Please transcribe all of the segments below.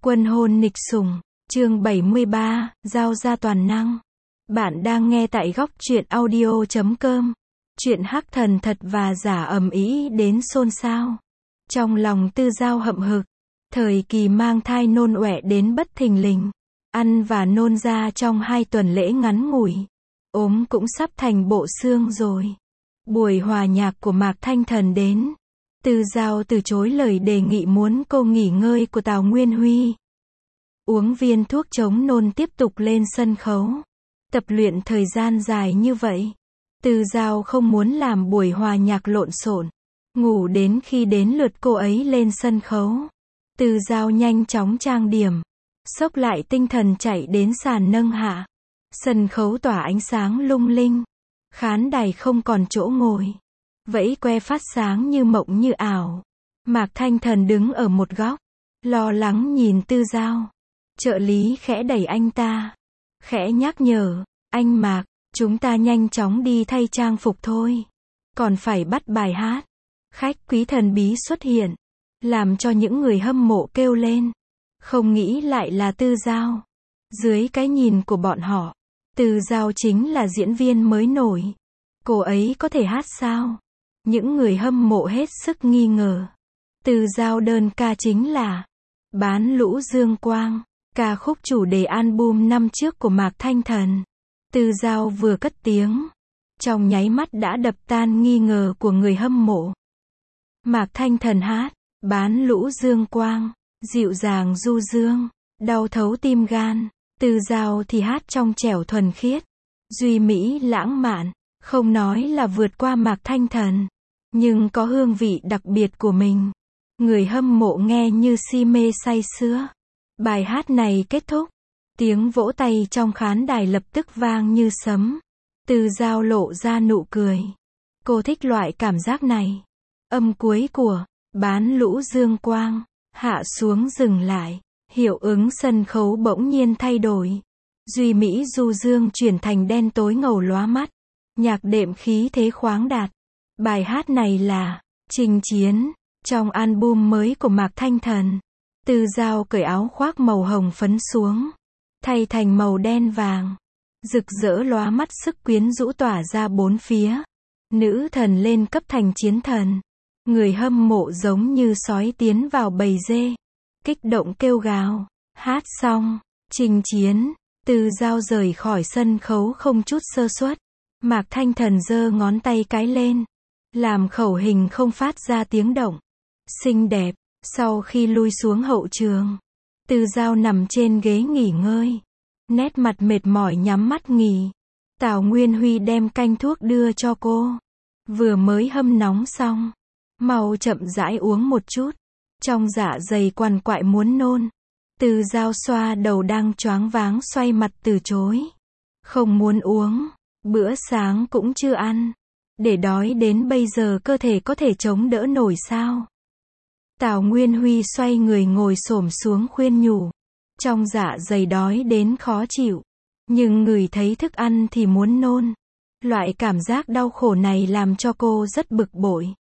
Quân hôn nghịch sủng, chương 73, giao ra toàn năng. Bạn đang nghe tại góc truyện audio.com. Chuyện hắc thần thật và giả ầm ĩ đến xôn xao. Trong lòng Tư Giao hậm hực, thời kỳ mang thai nôn ọe đến bất thình lình, ăn và nôn ra trong 2 tuần lễ ngắn ngủi. Ốm cũng sắp thành bộ xương rồi. Buổi hòa nhạc của Mạc Thanh Thần đến. Tư Giao từ chối lời đề nghị muốn cô nghỉ ngơi của Tào Nguyên Huy. Uống viên thuốc chống nôn tiếp tục lên sân khấu. Tập luyện thời gian dài như vậy. Tư Giao không muốn làm buổi hòa nhạc lộn xộn. Ngủ đến khi đến lượt cô ấy lên sân khấu. Tư Giao nhanh chóng trang điểm. Xốc lại tinh thần chạy đến sàn nâng hạ. Sân khấu tỏa ánh sáng lung linh. Khán đài không còn chỗ ngồi. Vẫy que phát sáng như mộng như ảo. Mạc Thanh Thần đứng ở một góc. Lo lắng nhìn Tư Giao. Trợ lý khẽ đẩy anh ta. Khẽ nhắc nhở. Anh Mạc, chúng ta nhanh chóng đi thay trang phục thôi. Còn phải bắt bài hát. Khách quý thần bí xuất hiện. Làm cho những người hâm mộ kêu lên. Không nghĩ lại là Tư Giao. Dưới cái nhìn của bọn họ, Tư Giao chính là diễn viên mới nổi. Cô ấy có thể hát sao? Những người hâm mộ hết sức nghi ngờ. Tư Giao đơn ca chính là Bán Lũ Dương Quang, ca khúc chủ đề album năm trước của Mạc Thanh Thần. Tư Giao vừa cất tiếng, trong nháy mắt đã đập tan nghi ngờ của người hâm mộ. Mạc Thanh Thần hát Bán Lũ Dương Quang, dịu dàng du dương, đau thấu tim gan. Tư Giao thì hát trong trẻo thuần khiết, duy mỹ lãng mạn, không nói là vượt qua Mạc Thanh Thần, nhưng có hương vị đặc biệt của mình. Người hâm mộ nghe như si mê say sưa. Bài hát này kết thúc, tiếng vỗ tay trong khán đài lập tức vang như sấm. Tư Giao lộ ra nụ cười. Cô thích loại cảm giác này. Âm cuối của Bán Lũ Dương Quang hạ xuống dừng lại. Hiệu ứng sân khấu bỗng nhiên thay đổi. Duy mỹ du dương chuyển thành đen tối ngầu lóa mắt. Nhạc đệm khí thế khoáng đạt. Bài hát này là Chinh Chiến, trong album mới của Mạc Thanh Thần. Tư Giao cởi áo khoác màu hồng phấn xuống, thay thành màu đen vàng. Rực rỡ lóa mắt, sức quyến rũ tỏa ra bốn phía. Nữ thần lên cấp thành chiến thần. Người hâm mộ giống như sói tiến vào bầy dê. Kích động kêu gào. Hát xong, Chinh Chiến, Tư Giao rời khỏi sân khấu không chút sơ suất. Mạc Thanh Thần giơ ngón tay cái lên, làm khẩu hình không phát ra tiếng động. Xinh đẹp. Sau khi lui xuống hậu trường, Tư Giao nằm trên ghế nghỉ ngơi, nét mặt mệt mỏi nhắm mắt nghỉ. Tào Nguyên Huy đem canh thuốc đưa cho cô. Vừa mới hâm nóng xong, mau chậm rãi uống một chút. Trong dạ dày quằn quại muốn nôn. Tư Giao xoa đầu đang choáng váng xoay mặt từ chối. Không muốn uống, bữa sáng cũng chưa ăn. Để đói đến bây giờ cơ thể có thể chống đỡ nổi sao? Tào Nguyên Huy xoay người ngồi xổm xuống khuyên nhủ. Trong dạ dày đói đến khó chịu, nhưng ngửi thấy thức ăn thì muốn nôn. Loại cảm giác đau khổ này làm cho cô rất bực bội.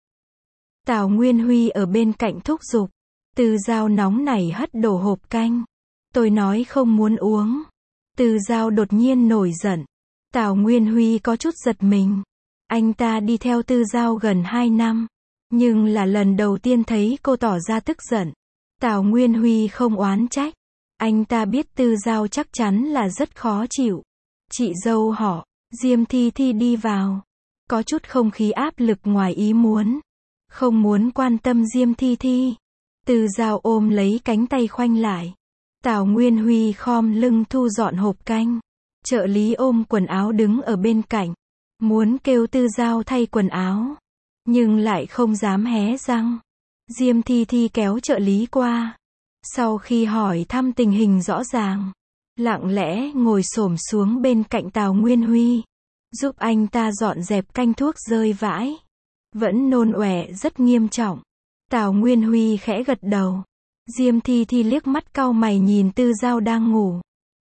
Tào Nguyên Huy ở bên cạnh thúc giục. Tư Giao nóng nảy hất đổ hộp canh. Tôi nói không muốn uống. Tư Giao đột nhiên nổi giận. Tào Nguyên Huy có chút giật mình. Anh ta đi theo Tư Giao gần 2 năm. Nhưng là lần đầu tiên thấy cô tỏ ra tức giận. Tào Nguyên Huy không oán trách. Anh ta biết Tư Giao chắc chắn là rất khó chịu. Chị dâu họ, Diêm Thi Thi đi vào. Có chút không khí áp lực ngoài ý muốn. Không muốn quan tâm Diêm Thi Thi. Tư Giao ôm lấy cánh tay khoanh lại. Tào Nguyên Huy khom lưng thu dọn hộp canh. Trợ lý ôm quần áo đứng ở bên cạnh. Muốn kêu Tư Giao thay quần áo, nhưng lại không dám hé răng. Diêm Thi Thi kéo trợ lý qua. Sau khi hỏi thăm tình hình rõ ràng, lặng lẽ ngồi xổm xuống bên cạnh Tào Nguyên Huy, giúp anh ta dọn dẹp canh thuốc rơi vãi. Vẫn nôn ọe rất nghiêm trọng. Tào Nguyên Huy khẽ gật đầu. Diêm Thi Thi liếc mắt cau mày nhìn Tư Giao đang ngủ.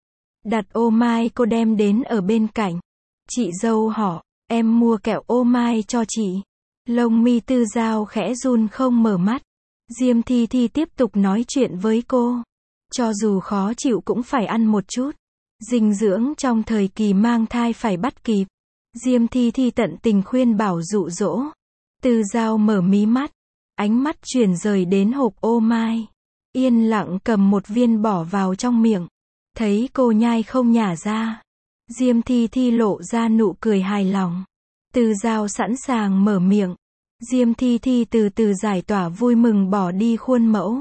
Đặt ô mai cô đem đến ở bên cạnh. Chị dâu họ, em mua kẹo ô mai cho chị. Lông mi Tư Giao khẽ run không mở mắt. Diêm Thi Thi tiếp tục nói chuyện với cô. Cho dù khó chịu cũng phải ăn một chút. Dinh dưỡng trong thời kỳ mang thai phải bắt kịp. Diêm Thi Thi tận tình khuyên bảo dụ dỗ. Tư Dao mở mí mắt. Ánh mắt chuyển rời đến hộp ô mai. Yên lặng cầm một viên bỏ vào trong miệng. Thấy cô nhai không nhả ra. Diêm Thi Thi lộ ra nụ cười hài lòng. Tư Dao sẵn sàng mở miệng. Diêm Thi Thi từ từ giải tỏa vui mừng bỏ đi khuôn mẫu.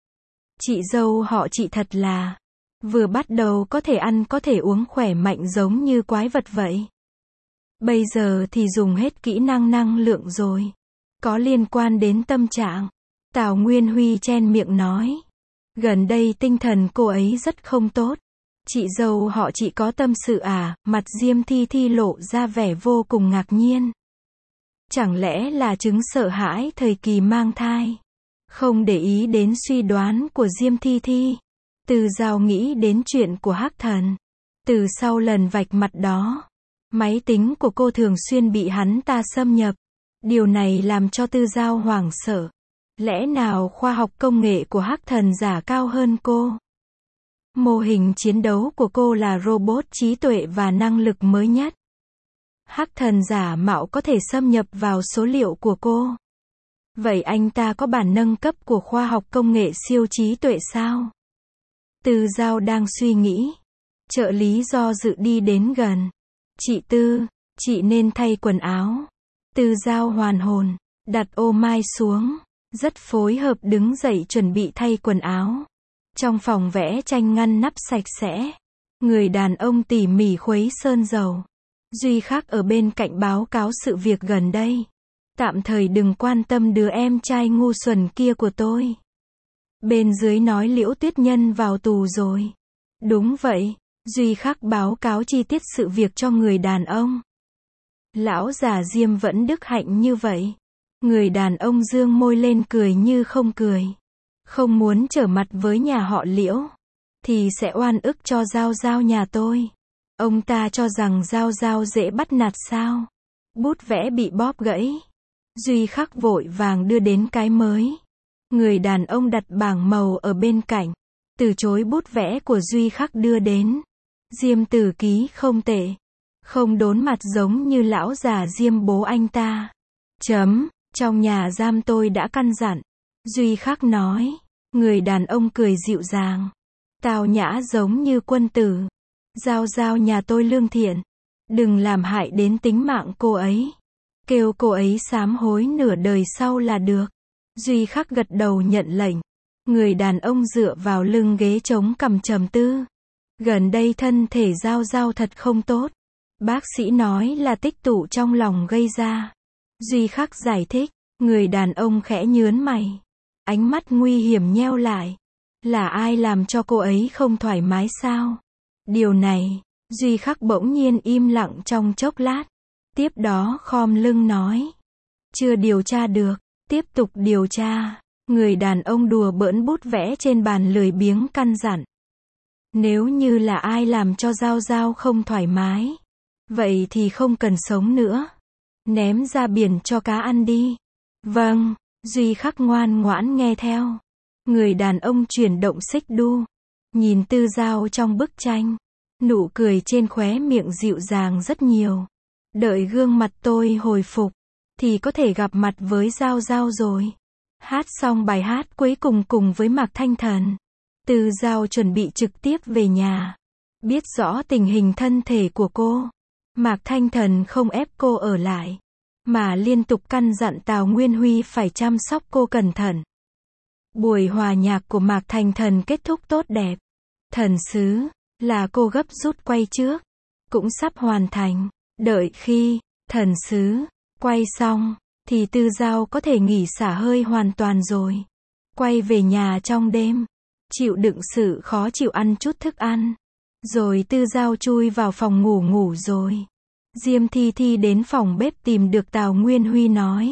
Chị dâu họ chị thật là vừa bắt đầu có thể ăn có thể uống khỏe mạnh giống như quái vật vậy. Bây giờ thì dùng hết kỹ năng năng lượng rồi. Có liên quan đến tâm trạng. Tào Nguyên Huy chen miệng nói. Gần đây tinh thần cô ấy rất không tốt. Chị dâu họ chị có tâm sự à? Mặt Diêm Thi Thi lộ ra vẻ vô cùng ngạc nhiên. Chẳng lẽ là chứng sợ hãi thời kỳ mang thai? Không để ý đến suy đoán của Diêm Thi Thi. Từ Dao nghĩ đến chuyện của Hắc Thần. Từ sau lần vạch mặt đó, máy tính của cô thường xuyên bị hắn ta xâm nhập. Điều này làm cho Tư Dao hoảng sợ. Lẽ nào khoa học công nghệ của Hắc Thần giả cao hơn cô? Mô hình chiến đấu của cô là robot trí tuệ và năng lực mới nhất. Hắc Thần giả mạo có thể xâm nhập vào số liệu của cô. Vậy anh ta có bản nâng cấp của khoa học công nghệ siêu trí tuệ sao? Tư Dao đang suy nghĩ. Trợ lý do dự đi đến gần. Chị Tư, chị nên thay quần áo. Tư Dao hoàn hồn, đặt ô mai xuống. Rất phối hợp đứng dậy chuẩn bị thay quần áo. Trong phòng vẽ tranh ngăn nắp sạch sẽ. Người đàn ông tỉ mỉ khuấy sơn dầu. Duy Khắc ở bên cạnh báo cáo sự việc gần đây. Tạm thời đừng quan tâm đứa em trai ngu xuẩn kia của tôi. Bên dưới nói Liễu Tuyết Nhân vào tù rồi. Đúng vậy, Duy Khắc báo cáo chi tiết sự việc cho người đàn ông. Lão già Diêm vẫn đức hạnh như vậy. Người đàn ông dương môi lên cười như không cười. Không muốn trở mặt với nhà họ Liễu, thì sẽ oan ức cho Giao Giao nhà tôi. Ông ta cho rằng Giao Giao dễ bắt nạt sao? Bút vẽ bị bóp gãy. Duy Khắc vội vàng đưa đến cái mới. Người đàn ông đặt bảng màu ở bên cạnh, từ chối bút vẽ của Duy Khắc đưa đến. Diêm Tử ký không tệ. Không đốn mặt giống như lão già Diêm bố anh ta. Trong nhà giam tôi đã căn dặn. Duy Khắc nói. Người đàn ông cười dịu dàng. Tào nhã giống như quân tử. Giao Giao nhà tôi lương thiện. Đừng làm hại đến tính mạng cô ấy. Kêu cô ấy sám hối nửa đời sau là được. Duy Khắc gật đầu nhận lệnh. Người đàn ông dựa vào lưng ghế chống cằm trầm tư. Gần đây thân thể Giao Giao thật không tốt. Bác sĩ nói là tích tụ trong lòng gây ra. Duy Khắc giải thích. Người đàn ông khẽ nhớn mày. Ánh mắt nguy hiểm nheo lại. Là ai làm cho cô ấy không thoải mái sao? Điều này, Duy Khắc bỗng nhiên im lặng trong chốc lát. Tiếp đó khom lưng nói. Chưa điều tra được, tiếp tục điều tra. Người đàn ông đùa bỡn bút vẽ trên bàn lười biếng căn dặn. Nếu như là ai làm cho Giao Giao không thoải mái, vậy thì không cần sống nữa. Ném ra biển cho cá ăn đi. Vâng, Duy Khắc ngoan ngoãn nghe theo. Người đàn ông chuyển động xích đu. Nhìn Tư Dao trong bức tranh. Nụ cười trên khóe miệng dịu dàng rất nhiều. Đợi gương mặt tôi hồi phục, thì có thể gặp mặt với Giao Giao rồi. Hát xong bài hát cuối cùng cùng với Mạc Thanh Thần. Tư Dao chuẩn bị trực tiếp về nhà. Biết rõ tình hình thân thể của cô. Mạc Thanh Thần không ép cô ở lại, mà liên tục căn dặn Tào Nguyên Huy phải chăm sóc cô cẩn thận. Buổi hòa nhạc của Mạc Thanh Thần kết thúc tốt đẹp. Thần sứ, là cô gấp rút quay trước, cũng sắp hoàn thành. Đợi khi thần sứ quay xong, thì Tư Dao có thể nghỉ xả hơi hoàn toàn rồi. Quay về nhà trong đêm, chịu đựng sự khó chịu ăn chút thức ăn. Rồi Tư Dao chui vào phòng ngủ ngủ rồi. Diêm Thi Thi đến phòng bếp tìm được Tào Nguyên Huy nói.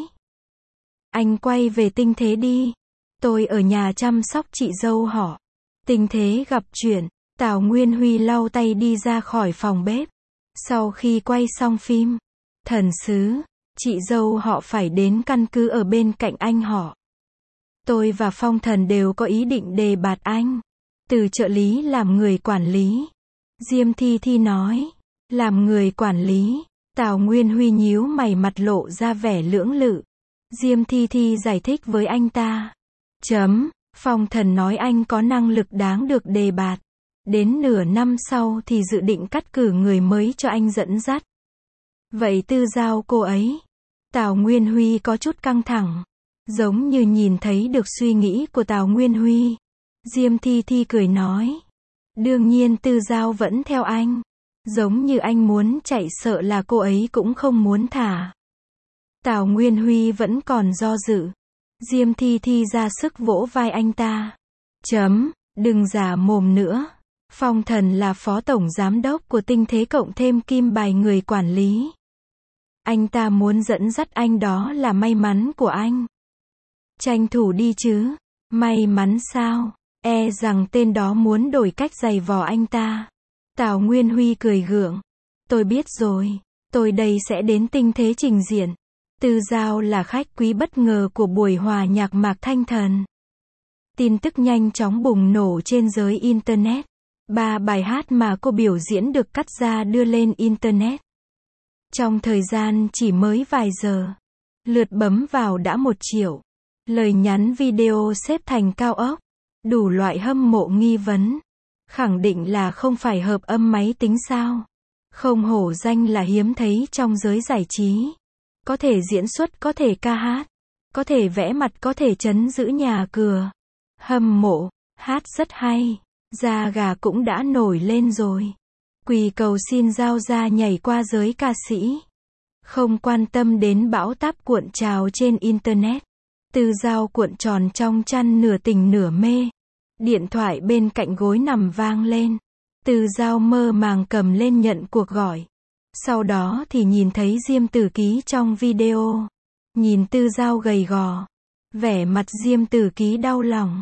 Anh quay về Tinh Thế đi. Tôi ở nhà chăm sóc chị dâu họ. Tinh Thế gặp chuyện. Tào Nguyên Huy lau tay đi ra khỏi phòng bếp. Sau khi quay xong phim, thần sứ, chị dâu họ phải đến căn cứ ở bên cạnh anh họ. Tôi và Phong Thần đều có ý định đề bạt anh. Từ trợ lý làm người quản lý. Diêm Thi Thi nói. Làm người quản lý. Tào Nguyên Huy nhíu mày, mặt lộ ra vẻ lưỡng lự. Diêm Thi Thi giải thích với anh ta. Phong Thần nói anh có năng lực đáng được đề bạt. Đến nửa năm sau thì dự định cắt cử người mới cho anh dẫn dắt. Vậy Tư Giao cô ấy? Tào Nguyên Huy có chút căng thẳng. Giống như nhìn thấy được suy nghĩ của Tào Nguyên Huy. Diêm Thi Thi cười nói. Đương nhiên Tư Giao vẫn theo anh. Giống như anh muốn chạy sợ là cô ấy cũng không muốn thả. Tào Nguyên Huy vẫn còn do dự. Diêm Thi Thi ra sức vỗ vai anh ta. Đừng giả mồm nữa. Phong Thần là phó tổng giám đốc của Tinh Thế cộng thêm kim bài người quản lý. Anh ta muốn dẫn dắt anh, đó là may mắn của anh. Tranh thủ đi chứ. May mắn sao? E rằng tên đó muốn đổi cách giày vò anh ta. Tào Nguyên Huy cười gượng. Tôi biết rồi. Tôi đây sẽ đến Tinh Thế trình diễn. Tư Giao là khách quý bất ngờ của buổi hòa nhạc Mạc Thanh Thần. Tin tức nhanh chóng bùng nổ trên giới Internet. 3 bài hát mà cô biểu diễn được cắt ra đưa lên Internet. Trong thời gian chỉ mới vài giờ, lượt bấm vào đã 1 triệu. Lời nhắn video xếp thành cao ốc. Đủ loại hâm mộ nghi vấn. Khẳng định là không phải hợp âm máy tính sao. Không hổ danh là hiếm thấy trong giới giải trí. Có thể diễn xuất, có thể ca hát, có thể vẽ mặt, có thể trấn giữ nhà cửa. Hâm mộ, hát rất hay. Da gà cũng đã nổi lên rồi. Quỳ cầu xin Giao ra nhảy qua giới ca sĩ. Không quan tâm đến bão táp cuộn trào trên Internet. Tư Giao cuộn tròn trong chăn, nửa tỉnh nửa mê. Điện thoại bên cạnh gối nằm vang lên. Tư Giao mơ màng cầm lên nhận cuộc gọi. Sau đó thì nhìn thấy Diêm Tử Ký trong video. Nhìn Tư Giao gầy gò. Vẻ mặt Diêm Tử Ký đau lòng.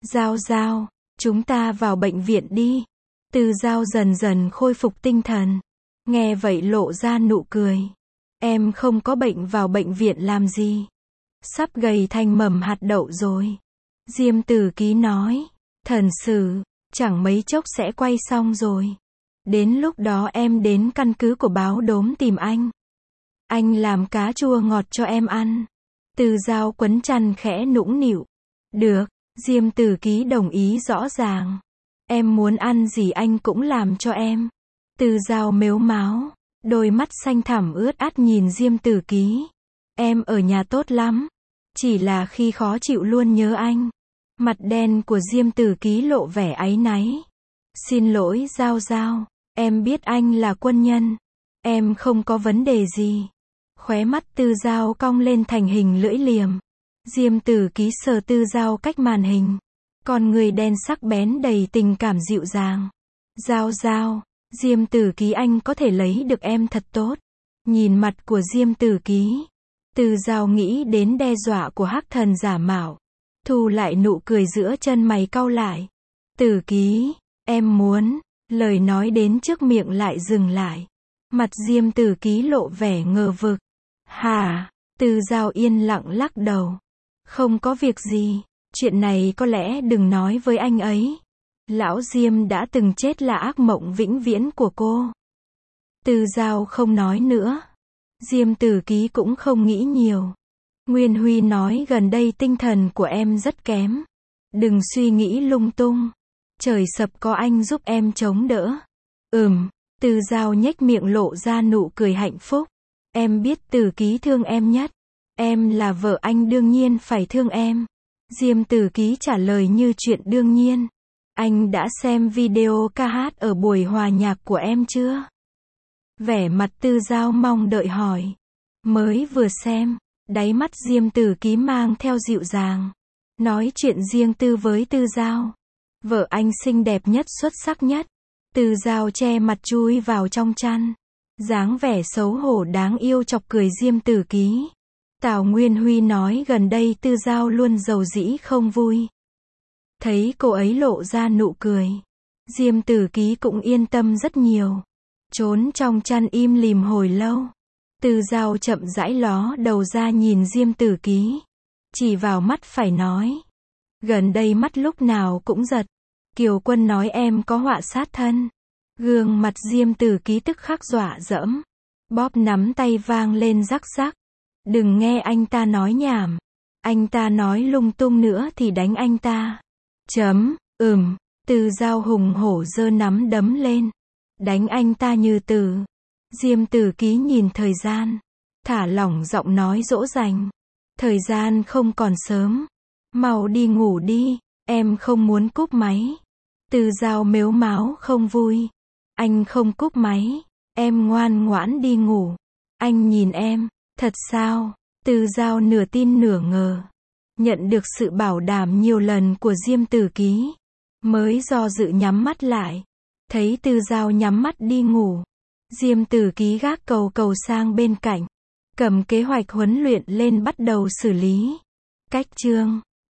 Giao, chúng ta vào bệnh viện đi. Tư Giao dần dần khôi phục tinh thần. Nghe vậy lộ ra nụ cười. Em không có bệnh, vào bệnh viện làm gì? Sắp gầy thành mầm hạt đậu rồi. Diêm Tử Ký nói. Thần sử, chẳng mấy chốc sẽ quay xong rồi. Đến lúc đó em đến căn cứ của Báo Đốm tìm anh. Anh làm cá chua ngọt cho em ăn. Tư Giao quấn chăn khẽ nũng nịu. Được, Diêm Tử Ký đồng ý rõ ràng. Em muốn ăn gì anh cũng làm cho em. Tư Giao mếu máo, đôi mắt xanh thẳm ướt át nhìn Diêm Tử Ký. Em ở nhà tốt lắm. Chỉ là khi khó chịu luôn nhớ anh. Mặt đen của Diêm Tử Ký lộ vẻ áy náy. Xin lỗi Giao, em biết anh là quân nhân. Em không có vấn đề gì. Khóe mắt Tư Giao cong lên thành hình lưỡi liềm. Diêm Tử Ký sờ Tư Giao cách màn hình. Con người đen sắc bén đầy tình cảm dịu dàng. Giao, Diêm Tử Ký anh có thể lấy được em thật tốt. Nhìn mặt của Diêm Tử Ký. Tư Giao nghĩ đến đe dọa của hắc thần giả mạo. Thu lại nụ cười, giữa chân mày cau lại. Tử Ký, em muốn. Lời nói đến trước miệng lại dừng lại. Mặt Diêm Tử Ký lộ vẻ ngờ vực. Hả? Tư Giao yên lặng lắc đầu. Không có việc gì. Chuyện này có lẽ đừng nói với anh ấy. Lão Diêm đã từng chết là ác mộng vĩnh viễn của cô. Tư Giao không nói nữa. Diêm Tử Ký cũng không nghĩ nhiều. Nguyên Huy nói gần đây tinh thần của em rất kém. Đừng suy nghĩ lung tung. Trời sập có anh giúp em chống đỡ. Tư Giao nhếch miệng lộ ra nụ cười hạnh phúc. Em biết Tử Ký thương em nhất. Em là vợ anh đương nhiên phải thương em. Diêm Tử Ký trả lời như chuyện đương nhiên. Anh đã xem video ca hát ở buổi hòa nhạc của em chưa? Vẻ mặt Tư Giao mong đợi hỏi. Mới vừa xem. Đáy mắt Diêm Tử Ký mang theo dịu dàng. Nói chuyện riêng tư với Tư Giao. Vợ anh xinh đẹp nhất, xuất sắc nhất. Tư Giao che mặt chui vào trong chăn. Dáng vẻ xấu hổ đáng yêu chọc cười Diêm Tử Ký. Tào Nguyên Huy nói gần đây Tư Giao luôn giàu dĩ không vui. Thấy cô ấy lộ ra nụ cười. Diêm Tử Ký cũng yên tâm rất nhiều. Trốn trong chăn im lìm hồi lâu. Tư Giao chậm rãi ló đầu ra nhìn Diêm Tử Ký. Chỉ vào mắt phải nói. Gần đây mắt lúc nào cũng giật. Kiều Quân nói em có họa sát thân. Gương mặt Diêm Tử Ký tức khắc dọa dẫm. Bóp nắm tay vang lên rắc rắc. Đừng nghe anh ta nói nhảm. Anh ta nói lung tung nữa thì đánh anh ta. Từ Dao hùng hổ giơ nắm đấm lên. Đánh anh ta như từ. Diêm Tử Ký nhìn thời gian. Thả lỏng giọng nói dỗ dành. Thời gian không còn sớm. Mau đi ngủ đi, em không muốn cúp máy. Từ Dao mếu máo không vui. Anh không cúp máy, em ngoan ngoãn đi ngủ. Anh nhìn em, thật sao? Từ Dao nửa tin nửa ngờ. Nhận được sự bảo đảm nhiều lần của Diêm Tử Ký, mới do dự nhắm mắt lại. Thấy Từ Dao nhắm mắt đi ngủ, Diêm Tử Ký gác cầu sang bên cạnh, cầm kế hoạch huấn luyện lên bắt đầu xử lý. Cách chương